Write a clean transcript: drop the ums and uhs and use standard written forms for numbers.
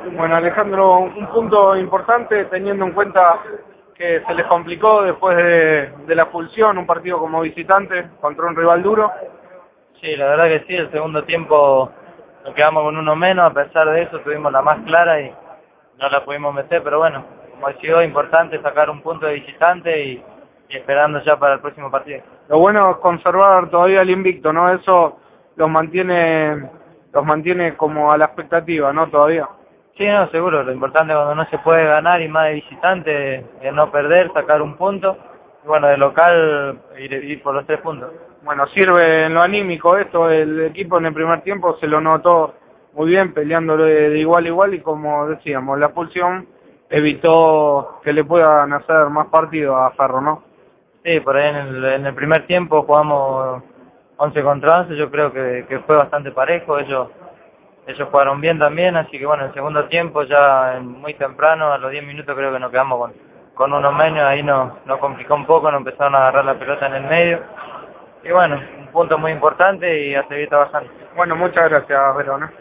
Bueno, Alejandro, un punto importante teniendo en cuenta que se les complicó después de la expulsión, un partido como visitante contra un rival duro. Sí, la verdad que sí, el segundo tiempo nos quedamos con uno menos, a pesar de eso tuvimos la más clara y no la pudimos meter, pero bueno, como decía, es importante sacar un punto de visitante y esperando ya para el próximo partido. Lo bueno es conservar todavía el invicto, ¿no? Eso los mantiene como a la expectativa, ¿no? Todavía. Sí, no, seguro, lo importante cuando no se puede ganar y más de visitante es no perder, sacar un punto y bueno, de local ir por los 3 puntos. Bueno, sirve en lo anímico esto, el equipo en el primer tiempo se lo notó muy bien, peleándolo de igual a igual y como decíamos, la expulsión evitó que le puedan hacer más partido a Ferro, ¿no? Sí, por ahí en el primer tiempo jugamos 11 contra 11, yo creo que fue bastante parejo, ellos jugaron bien también, así que bueno, el segundo tiempo ya muy temprano, a los 10 minutos creo que nos quedamos con uno menos, ahí nos complicó un poco, nos empezaron a agarrar la pelota en el medio, y bueno, un punto muy importante y a seguir trabajando. Bueno, muchas gracias, Verona.